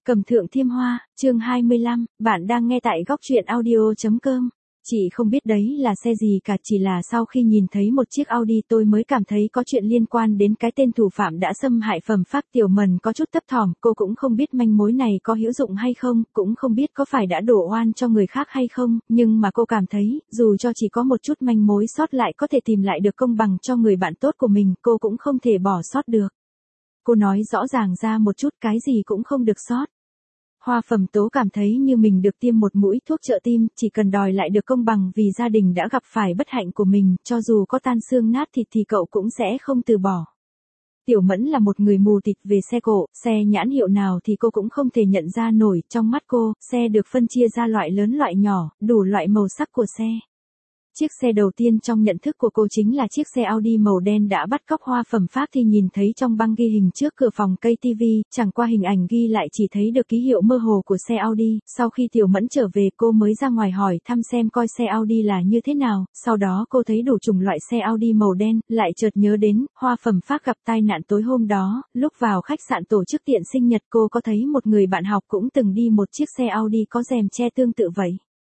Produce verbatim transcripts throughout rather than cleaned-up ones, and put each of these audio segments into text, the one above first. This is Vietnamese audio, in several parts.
Cầm thượng thiêm hoa, chương hai mươi lăm, bạn đang nghe tại góc truyện audio chấm com. Chị không biết đấy là xe gì cả, chỉ là sau khi nhìn thấy một chiếc Audi tôi mới cảm thấy có chuyện liên quan đến cái tên thủ phạm đã xâm hại phẩm phác. Tiểu Mần có chút thấp thỏm, cô cũng không biết manh mối này có hữu dụng hay không, cũng không biết có phải đã đổ oan cho người khác hay không, nhưng mà cô cảm thấy, dù cho chỉ có một chút manh mối sót lại có thể tìm lại được công bằng cho người bạn tốt của mình, cô cũng không thể bỏ sót được. Cô nói rõ ràng ra một chút, cái gì cũng không được sót. Hoa Phẩm Tố cảm thấy như mình được tiêm một mũi thuốc trợ tim, chỉ cần đòi lại được công bằng vì gia đình đã gặp phải bất hạnh của mình, cho dù có tan xương nát thịt thì cậu cũng sẽ không từ bỏ. Tiểu Mẫn là một người mù tịt về xe cộ, xe nhãn hiệu nào thì cô cũng không thể nhận ra nổi, trong mắt cô, xe được phân chia ra loại lớn loại nhỏ, đủ loại màu sắc của xe. Chiếc xe đầu tiên trong nhận thức của cô chính là chiếc xe Audi màu đen đã bắt cóc Hoa Phẩm Phác thì nhìn thấy trong băng ghi hình trước cửa phòng cây tivi, chẳng qua hình ảnh ghi lại chỉ thấy được ký hiệu mơ hồ của xe Audi. Sau khi Tiểu Mẫn trở về cô mới ra ngoài hỏi thăm xem coi xe Audi là như thế nào, sau đó cô thấy đủ chủng loại xe Audi màu đen, lại chợt nhớ đến, Hoa Phẩm Phác gặp tai nạn tối hôm đó, lúc vào khách sạn tổ chức tiệc sinh nhật cô có thấy một người bạn học cũng từng đi một chiếc xe Audi có rèm che tương tự vậy.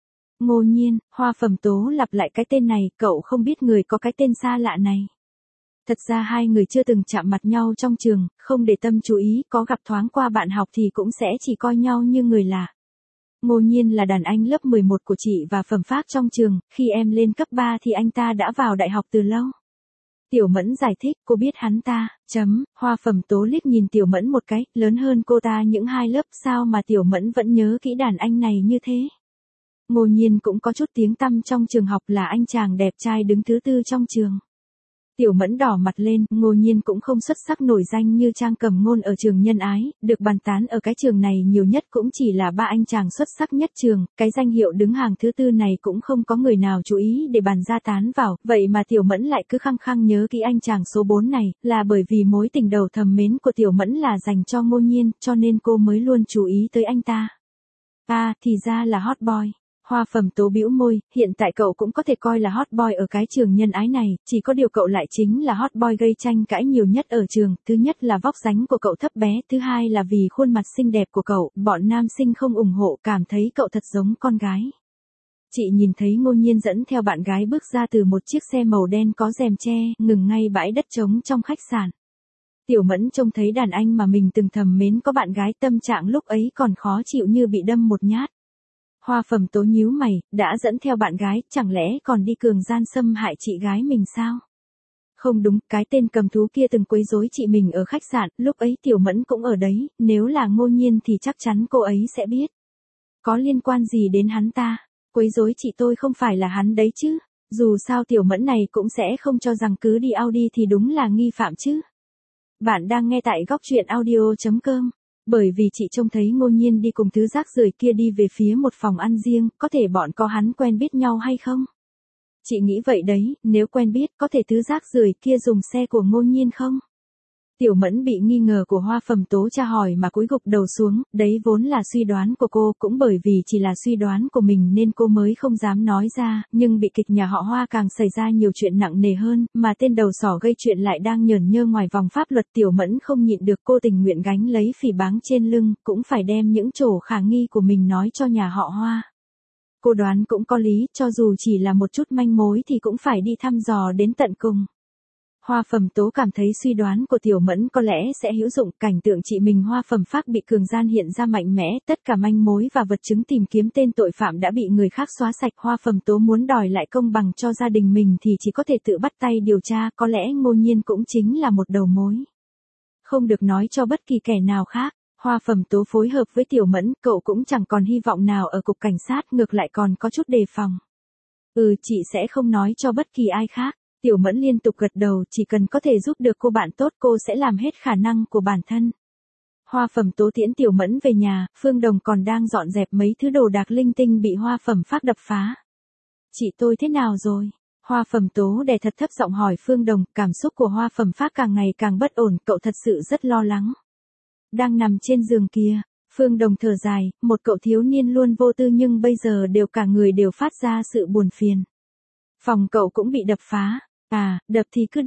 Ngô Nhiên, Hoa Phẩm Tố lặp lại cái tên này, cậu không biết người có cái tên xa lạ này. Thật ra hai người chưa từng chạm mặt nhau trong trường, không để tâm chú ý, có gặp thoáng qua bạn học thì cũng sẽ chỉ coi nhau như người lạ. Ngô Nhiên là đàn anh lớp mười một của chị và Phẩm Phác trong trường, khi em lên cấp ba thì anh ta đã vào đại học từ lâu. Tiểu Mẫn giải thích, cô biết hắn ta, chấm, Hoa Phẩm Tố liếc nhìn Tiểu Mẫn một cái, lớn hơn cô ta những hai lớp, sao mà Tiểu Mẫn vẫn nhớ kỹ đàn anh này như thế. Ngô Nhiên cũng có chút tiếng tăm trong trường học, là anh chàng đẹp trai đứng thứ tư trong trường. Tiểu Mẫn đỏ mặt lên, Ngô Nhiên cũng không xuất sắc nổi danh như Trang Cẩm Ngôn ở trường Nhân Ái, được bàn tán ở cái trường này nhiều nhất cũng chỉ là ba anh chàng xuất sắc nhất trường, cái danh hiệu đứng hàng thứ tư này cũng không có người nào chú ý để bàn ra tán vào, vậy mà Tiểu Mẫn lại cứ khăng khăng nhớ kỹ anh chàng số bốn này, là bởi vì mối tình đầu thầm mến của Tiểu Mẫn là dành cho Ngô Nhiên, cho nên cô mới luôn chú ý tới anh ta. À, thì ra là hot boy. Hoa Phẩm Tố bĩu môi, hiện tại cậu cũng có thể coi là hot boy ở cái trường Nhân Ái này, chỉ có điều cậu lại chính là hot boy gây tranh cãi nhiều nhất ở trường, thứ nhất là vóc dáng của cậu thấp bé, thứ hai là vì khuôn mặt xinh đẹp của cậu, bọn nam sinh không ủng hộ, cảm thấy cậu thật giống con gái. Chị nhìn thấy Ngô Nhiên dẫn theo bạn gái bước ra từ một chiếc xe màu đen có rèm che, ngừng ngay bãi đất trống trong khách sạn. Tiểu Mẫn trông thấy đàn anh mà mình từng thầm mến có bạn gái, tâm trạng lúc ấy còn khó chịu như bị đâm một nhát. Hoa Phẩm Tố nhíu mày, đã dẫn theo bạn gái, chẳng lẽ còn đi cường gian xâm hại chị gái mình sao? Không đúng, cái tên cầm thú kia từng quấy rối chị mình ở khách sạn, lúc ấy Tiểu Mẫn cũng ở đấy, nếu là Ngô Nhiên thì chắc chắn cô ấy sẽ biết. Có liên quan gì đến hắn ta? Quấy rối chị tôi không phải là hắn đấy chứ? Dù sao Tiểu Mẫn này cũng sẽ không cho rằng cứ đi Audi thì đúng là nghi phạm chứ. Bạn đang nghe tại góc truyện audio chấm com. Bởi vì chị trông thấy Ngô Nhiên đi cùng thứ rác rưởi kia đi về phía một phòng ăn riêng, có thể bọn có hắn quen biết nhau hay không? Chị nghĩ vậy đấy, nếu quen biết có thể thứ rác rưởi kia dùng xe của Ngô Nhiên không? Tiểu Mẫn bị nghi ngờ của Hoa Phẩm Tố tra hỏi mà cúi gục đầu xuống, đấy vốn là suy đoán của cô, cũng bởi vì chỉ là suy đoán của mình nên cô mới không dám nói ra, nhưng bị kịch nhà họ Hoa càng xảy ra nhiều chuyện nặng nề hơn, mà tên đầu sỏ gây chuyện lại đang nhởn nhơ ngoài vòng pháp luật. Tiểu Mẫn không nhịn được, cô tình nguyện gánh lấy phỉ báng trên lưng, cũng phải đem những chỗ khả nghi của mình nói cho nhà họ Hoa. Cô đoán cũng có lý, cho dù chỉ là một chút manh mối thì cũng phải đi thăm dò đến tận cùng. Hoa Phẩm Tố cảm thấy suy đoán của Tiểu Mẫn có lẽ sẽ hữu dụng, cảnh tượng chị mình Hoa Phẩm Phác bị cường gian hiện ra mạnh mẽ, tất cả manh mối và vật chứng tìm kiếm tên tội phạm đã bị người khác xóa sạch. Hoa Phẩm Tố muốn đòi lại công bằng cho gia đình mình thì chỉ có thể tự bắt tay điều tra, có lẽ Ngô Nhiên cũng chính là một đầu mối. Không được nói cho bất kỳ kẻ nào khác. Hoa Phẩm Tố phối hợp với Tiểu Mẫn, cậu cũng chẳng còn hy vọng nào ở cục cảnh sát, ngược lại còn có chút đề phòng. Ừ, chị sẽ không nói cho bất kỳ ai khác. Tiểu Mẫn liên tục gật đầu, chỉ cần có thể giúp được cô bạn tốt cô sẽ làm hết khả năng của bản thân. Hoa Phẩm Tố tiễn Tiểu Mẫn về nhà, Phương Đồng còn đang dọn dẹp mấy thứ đồ đạc linh tinh bị Hoa Phẩm Phác đập phá. Chị tôi thế nào rồi? Hoa Phẩm Tố đè thật thấp giọng hỏi Phương Đồng, cảm xúc của Hoa Phẩm Phác càng ngày càng bất ổn, cậu thật sự rất lo lắng. Đang nằm trên giường kia, Phương Đồng thở dài, một cậu thiếu niên luôn vô tư nhưng bây giờ đều cả người đều phát ra sự buồn phiền. Phòng cậu cũng bị đập phá. À, đập thì cứ đập,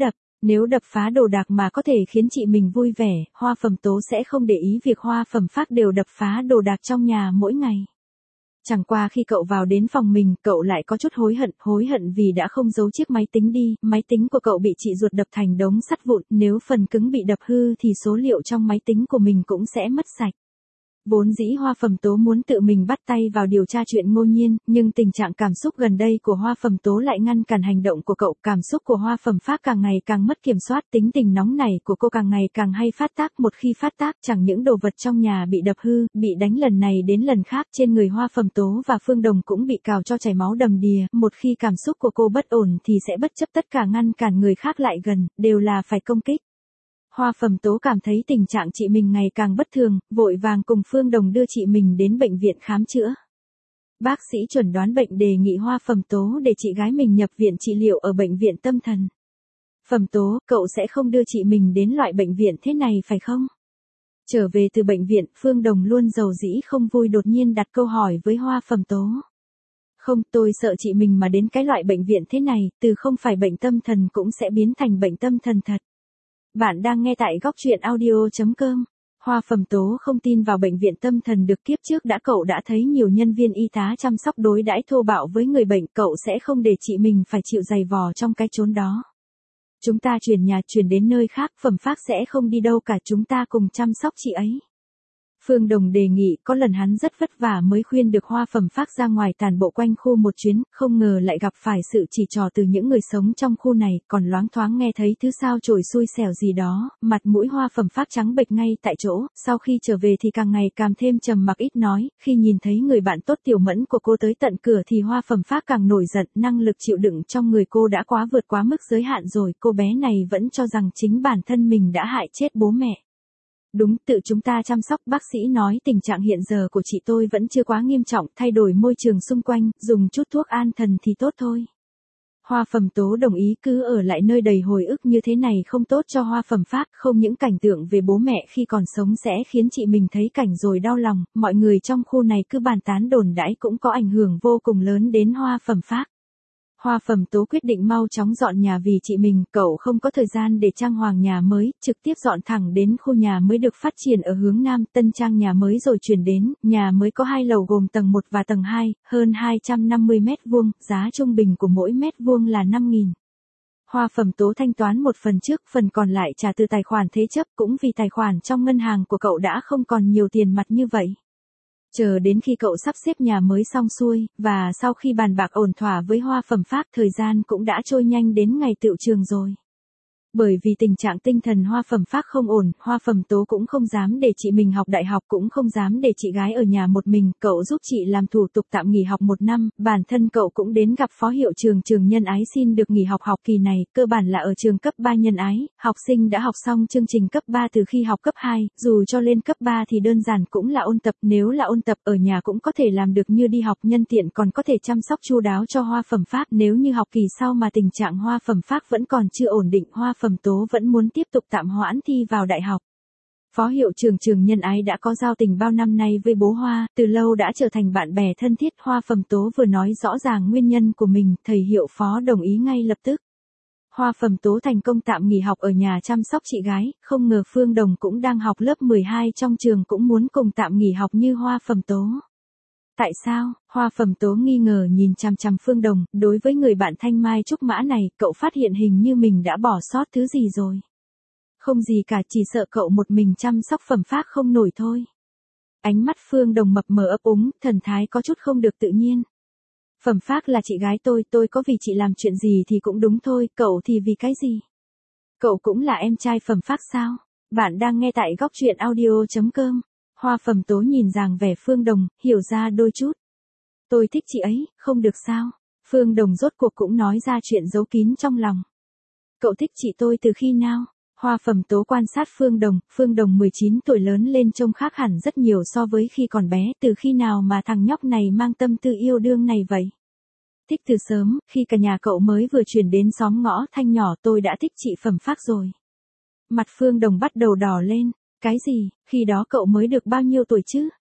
Nếu đập phá đồ đạc mà có thể khiến chị mình vui vẻ, Hoa Phẩm Tố sẽ không để ý việc Hoa Phẩm Phác đều đập phá đồ đạc trong nhà mỗi ngày. Chẳng qua khi cậu vào đến phòng mình, cậu lại có chút hối hận, hối hận vì đã không giấu chiếc máy tính đi, máy tính của cậu bị chị ruột đập thành đống sắt vụn, nếu phần cứng bị đập hư thì số liệu trong máy tính của mình cũng sẽ mất sạch. Vốn dĩ Hoa Phẩm Tố muốn tự mình bắt tay vào điều tra chuyện Ngô Nhiên, nhưng tình trạng cảm xúc gần đây của Hoa Phẩm Tố lại ngăn cản hành động của cậu. Cảm xúc của Hoa Phẩm Phác càng ngày càng mất kiểm soát, tính tình nóng nảy của cô càng ngày càng hay phát tác. Một khi phát tác, chẳng những đồ vật trong nhà bị đập hư, bị đánh lần này đến lần khác, trên người Hoa Phẩm Tố và Phương Đồng cũng bị cào cho chảy máu đầm đìa. Một khi cảm xúc của cô bất ổn thì sẽ bất chấp tất cả ngăn cản người khác lại gần, đều là phải công kích. Hoa Phẩm Tố cảm thấy tình trạng chị mình ngày càng bất thường, vội vàng cùng Phương Đồng đưa chị mình đến bệnh viện khám chữa. Bác sĩ chuẩn đoán bệnh đề nghị Hoa Phẩm Tố để chị gái mình nhập viện trị liệu ở bệnh viện tâm thần. Phẩm Tố, cậu sẽ không đưa chị mình đến loại bệnh viện thế này phải không? Trở về từ bệnh viện, Phương Đồng luôn giàu dĩ không vui đột nhiên đặt câu hỏi với Hoa Phẩm Tố. Không, tôi sợ chị mình mà đến cái loại bệnh viện thế này, từ không phải bệnh tâm thần cũng sẽ biến thành bệnh tâm thần thật. Bạn đang nghe tại góc truyện audio chấm com. Hoa Phẩm Tố không tin vào bệnh viện tâm thần được, kiếp trước đã cậu đã thấy nhiều nhân viên y tá chăm sóc đối đãi thô bạo với người bệnh, cậu sẽ không để chị mình phải chịu giày vò trong cái chốn đó. Chúng ta chuyển nhà, chuyển đến nơi khác, Phẩm Phác sẽ không đi đâu cả, chúng ta cùng chăm sóc chị ấy. Phương Đồng đề nghị, có lần hắn rất vất vả mới khuyên được Hoa Phẩm Phác ra ngoài tản bộ quanh khu một chuyến, không ngờ lại gặp phải sự chỉ trò từ những người sống trong khu này, còn loáng thoáng nghe thấy thứ sao chổi xui xẻo gì đó, mặt mũi Hoa Phẩm Phác trắng bệch ngay tại chỗ, sau khi trở về thì càng ngày càng thêm trầm mặc ít nói, khi nhìn thấy người bạn tốt Tiểu Mẫn của cô tới tận cửa thì Hoa Phẩm Phác càng nổi giận, năng lực chịu đựng trong người cô đã quá vượt quá mức giới hạn rồi, cô bé này vẫn cho rằng chính bản thân mình đã hại chết bố mẹ. Đúng, tự chúng ta chăm sóc, bác sĩ nói tình trạng hiện giờ của chị tôi vẫn chưa quá nghiêm trọng, thay đổi môi trường xung quanh, dùng chút thuốc an thần thì tốt thôi. Hoa Phẩm Tố đồng ý, cứ ở lại nơi đầy hồi ức như thế này không tốt cho Hoa Phẩm Phác, không những cảnh tượng về bố mẹ khi còn sống sẽ khiến chị mình thấy cảnh rồi đau lòng, mọi người trong khu này cứ bàn tán đồn đãi cũng có ảnh hưởng vô cùng lớn đến Hoa Phẩm Phác. Hoa Phẩm Tố quyết định mau chóng dọn nhà vì chị mình, cậu không có thời gian để trang hoàng nhà mới, trực tiếp dọn thẳng đến khu nhà mới được phát triển ở hướng Nam, tân trang nhà mới rồi chuyển đến, nhà mới có hai lầu gồm tầng một và tầng hai, hơn hai trăm năm mươi mét vuông, giá trung bình của mỗi mét vuông là năm nghìn. Hoa Phẩm Tố thanh toán một phần trước, phần còn lại trả từ tài khoản thế chấp, cũng vì tài khoản trong ngân hàng của cậu đã không còn nhiều tiền mặt như vậy. Chờ đến khi cậu sắp xếp nhà mới xong xuôi, và sau khi bàn bạc ổn thỏa với Hoa Phẩm Phác, thời gian cũng đã trôi nhanh đến ngày tựu trường rồi. Bởi vì tình trạng tinh thần Hoa Phẩm Phác không ổn, Hoa Phẩm Tố cũng không dám để chị mình học đại học, cũng không dám để chị gái ở nhà một mình, cậu giúp chị làm thủ tục tạm nghỉ học một năm, bản thân cậu cũng đến gặp phó hiệu trường trường Nhân Ái xin được nghỉ học học kỳ này, cơ bản là ở trường cấp ba Nhân Ái, học sinh đã học xong chương trình cấp ba từ khi học cấp hai, dù cho lên cấp ba thì đơn giản cũng là ôn tập, nếu là ôn tập ở nhà cũng có thể làm được như đi học, nhân tiện còn có thể chăm sóc chu đáo cho Hoa Phẩm Phác, nếu như học kỳ sau mà tình trạng Hoa Phẩm Phác vẫn còn chưa ổn định, Hoa Phẩm Tố vẫn muốn tiếp tục tạm hoãn thi vào đại học. Phó hiệu trưởng trường Nhân Ái đã có giao tình bao năm nay với bố Hoa, từ lâu đã trở thành bạn bè thân thiết. Hoa Phẩm Tố vừa nói rõ ràng nguyên nhân của mình, thầy hiệu phó đồng ý ngay lập tức. Hoa Phẩm Tố thành công tạm nghỉ học ở nhà chăm sóc chị gái, không ngờ Phương Đồng cũng đang học lớp mười hai trong trường cũng muốn cùng tạm nghỉ học như Hoa Phẩm Tố. Tại sao? Hoa Phẩm Tố nghi ngờ nhìn chằm chằm Phương Đồng, đối với người bạn thanh mai trúc mã này, cậu phát hiện hình như mình đã bỏ sót thứ gì rồi. Không gì cả, chỉ sợ cậu một mình chăm sóc Phẩm Phác không nổi thôi. Ánh mắt Phương Đồng mập mờ ấp úng, thần thái có chút không được tự nhiên. Phẩm Phác là chị gái tôi, tôi có vì chị làm chuyện gì thì cũng đúng thôi, cậu thì vì cái gì? Cậu cũng là em trai Phẩm Phác sao? Bạn đang nghe tại góc truyện audio chấm com. Hoa Phẩm Tố nhìn dáng vẻ Phương Đồng, hiểu ra đôi chút. Tôi thích chị ấy, không được sao? Phương Đồng rốt cuộc cũng nói ra chuyện giấu kín trong lòng. Cậu thích chị tôi từ khi nào? Hoa Phẩm Tố quan sát Phương Đồng, Phương Đồng mười chín tuổi lớn lên trông khác hẳn rất nhiều so với khi còn bé, từ khi nào mà thằng nhóc này mang tâm tư yêu đương này vậy? Thích từ sớm, khi cả nhà cậu mới vừa chuyển đến xóm ngõ Thanh nhỏ tôi đã thích chị Phẩm Phác rồi. Mặt Phương Đồng bắt đầu đỏ lên. Cái gì, khi đó cậu mới được bao nhiêu tuổi chứ?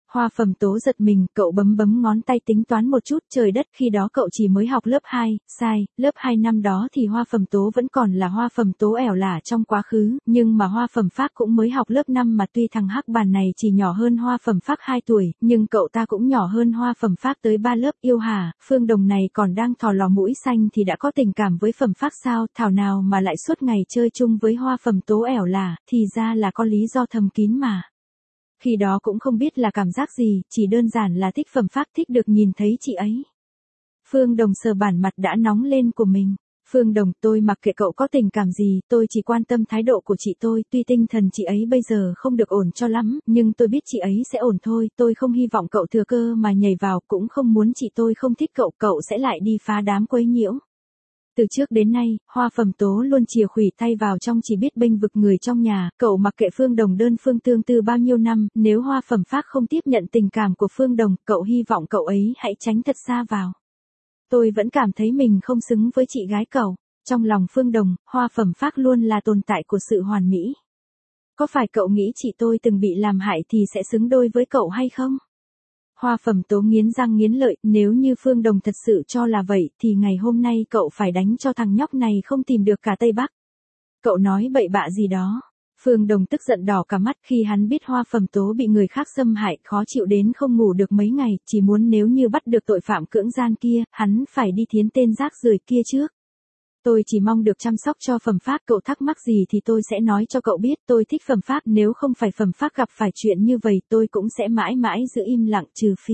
Hoa Phẩm Tố giật mình, cậu bấm bấm ngón tay tính toán một chút, trời đất, khi đó cậu chỉ mới học lớp hai, sai, lớp hai năm đó thì Hoa Phẩm Tố vẫn còn là Hoa Phẩm Tố ẻo lả trong quá khứ, nhưng mà Hoa Phẩm Phác cũng mới học lớp năm mà tuy thằng hắc bàn này chỉ nhỏ hơn Hoa Phẩm Phác hai tuổi, nhưng cậu ta cũng nhỏ hơn Hoa Phẩm Phác tới ba lớp. Yêu hả, Phương Đồng này còn đang thò lò mũi xanh thì đã có tình cảm với Phẩm Phác sao, thảo nào mà lại suốt ngày chơi chung với Hoa Phẩm Tố ẻo lả, thì ra là có lý do thầm kín mà. Khi đó cũng không biết là cảm giác gì, chỉ đơn giản là thích Phẩm Phác, thích được nhìn thấy chị ấy. Phương Đồng sờ bản mặt đã nóng lên của mình. Phương Đồng, tôi mặc kệ cậu có tình cảm gì, tôi chỉ quan tâm thái độ của chị tôi, tuy tinh thần chị ấy bây giờ không được ổn cho lắm, nhưng tôi biết chị ấy sẽ ổn thôi, tôi không hy vọng cậu thừa cơ mà nhảy vào, cũng không muốn chị tôi không thích cậu, cậu sẽ lại đi phá đám quấy nhiễu. Từ trước đến nay, Hoa Phẩm Tố luôn chìa khủy tay vào trong, chỉ biết bênh vực người trong nhà, cậu mặc kệ Phương Đồng đơn phương tương tư bao nhiêu năm, nếu Hoa Phẩm Phác không tiếp nhận tình cảm của Phương Đồng, cậu hy vọng cậu ấy hãy tránh thật xa vào. Tôi vẫn cảm thấy mình không xứng với chị gái cậu. Trong lòng Phương Đồng, Hoa Phẩm Phác luôn là tồn tại của sự hoàn mỹ. Có phải cậu nghĩ chị tôi từng bị làm hại thì sẽ xứng đôi với cậu hay không? Hoa Phẩm Tố nghiến răng nghiến lợi, nếu như Phương Đồng thật sự cho là vậy thì ngày hôm nay cậu phải đánh cho thằng nhóc này không tìm được cả Tây Bắc. Cậu nói bậy bạ gì đó. Phương Đồng tức giận đỏ cả mắt khi hắn biết Hoa Phẩm Tố bị người khác xâm hại, khó chịu đến không ngủ được mấy ngày, chỉ muốn nếu như bắt được tội phạm cưỡng gian kia, hắn phải đi thiến tên rác rưởi kia trước. Tôi chỉ mong được chăm sóc cho Phẩm Phác, cậu thắc mắc gì thì tôi sẽ nói cho cậu biết, tôi thích Phẩm Phác, nếu không phải Phẩm Phác gặp phải chuyện như vậy tôi cũng sẽ mãi mãi giữ im lặng, trừ phi.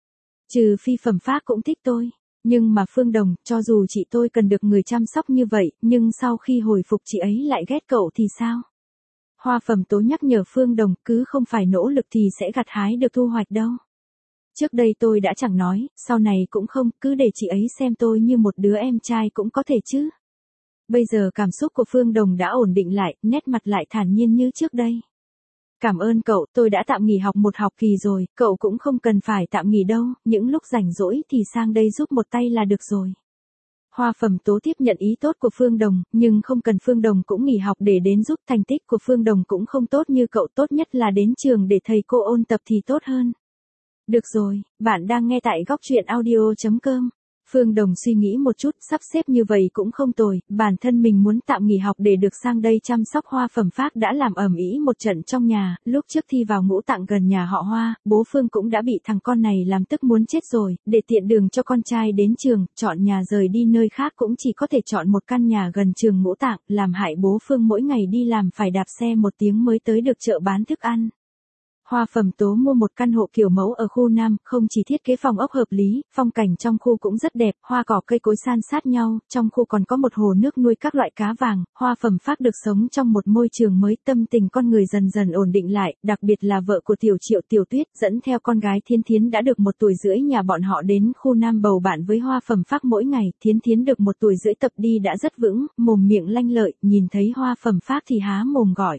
Trừ phi Phẩm Phác cũng thích tôi. Nhưng mà Phương Đồng, cho dù chị tôi cần được người chăm sóc như vậy, nhưng sau khi hồi phục chị ấy lại ghét cậu thì sao? Hoa Phẩm Tố nhắc nhở Phương Đồng, cứ không phải nỗ lực thì sẽ gặt hái được thu hoạch đâu. Trước đây tôi đã chẳng nói, sau này cũng không, cứ để chị ấy xem tôi như một đứa em trai cũng có thể chứ. Bây giờ cảm xúc của Phương Đồng đã ổn định lại, nét mặt lại thản nhiên như trước đây. Cảm ơn cậu, tôi đã tạm nghỉ học một học kỳ rồi, cậu cũng không cần phải tạm nghỉ đâu, những lúc rảnh rỗi thì sang đây giúp một tay là được rồi. Hoa Phẩm Tố tiếp nhận ý tốt của Phương Đồng, nhưng không cần Phương Đồng cũng nghỉ học để đến giúp, thành tích của Phương Đồng cũng không tốt như cậu, tốt nhất là đến trường để thầy cô ôn tập thì tốt hơn. Được rồi, bạn đang nghe tại góc truyện audio chấm com. Phương Đồng suy nghĩ một chút, sắp xếp như vậy cũng không tồi, bản thân mình muốn tạm nghỉ học để được sang đây chăm sóc Hoa Phẩm Phác đã làm ầm ĩ một trận trong nhà, lúc trước thi vào ngũ tạng gần nhà họ Hoa, bố Phương cũng đã bị thằng con này làm tức muốn chết rồi, để tiện đường cho con trai đến trường, chọn nhà rời đi nơi khác cũng chỉ có thể chọn một căn nhà gần trường ngũ tạng, làm hại bố Phương mỗi ngày đi làm phải đạp xe một tiếng mới tới được chợ bán thức ăn. Hoa Phẩm Tố mua một căn hộ kiểu mẫu ở khu Nam, không chỉ thiết kế phòng ốc hợp lý, phong cảnh trong khu cũng rất đẹp, hoa cỏ cây cối san sát nhau, trong khu còn có một hồ nước nuôi các loại cá vàng. Hoa Phẩm Phác được sống trong một môi trường mới, tâm tình con người dần dần ổn định lại, đặc biệt là vợ của Tiểu Triệu Tiểu Tuyết, dẫn theo con gái Thiến Thiến đã được một tuổi rưỡi nhà bọn họ đến khu Nam bầu bạn với Hoa Phẩm Phác mỗi ngày. Thiến Thiến được một tuổi rưỡi tập đi đã rất vững, mồm miệng lanh lợi, nhìn thấy Hoa Phẩm Phác thì há mồm gọi.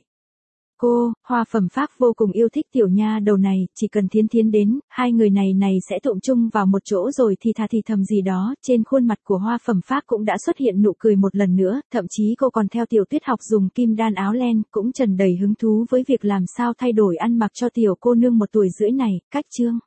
Cô, Hoa Phẩm Phác vô cùng yêu thích tiểu nha đầu này, chỉ cần Thiến Thiến đến, hai người này này sẽ tụm chung vào một chỗ rồi thì thà thì thầm gì đó, trên khuôn mặt của Hoa Phẩm Phác cũng đã xuất hiện nụ cười một lần nữa, thậm chí cô còn theo Tiểu Tuyết học dùng kim đan áo len, cũng tràn đầy hứng thú với việc làm sao thay đổi ăn mặc cho tiểu cô nương một tuổi rưỡi này. Cách chương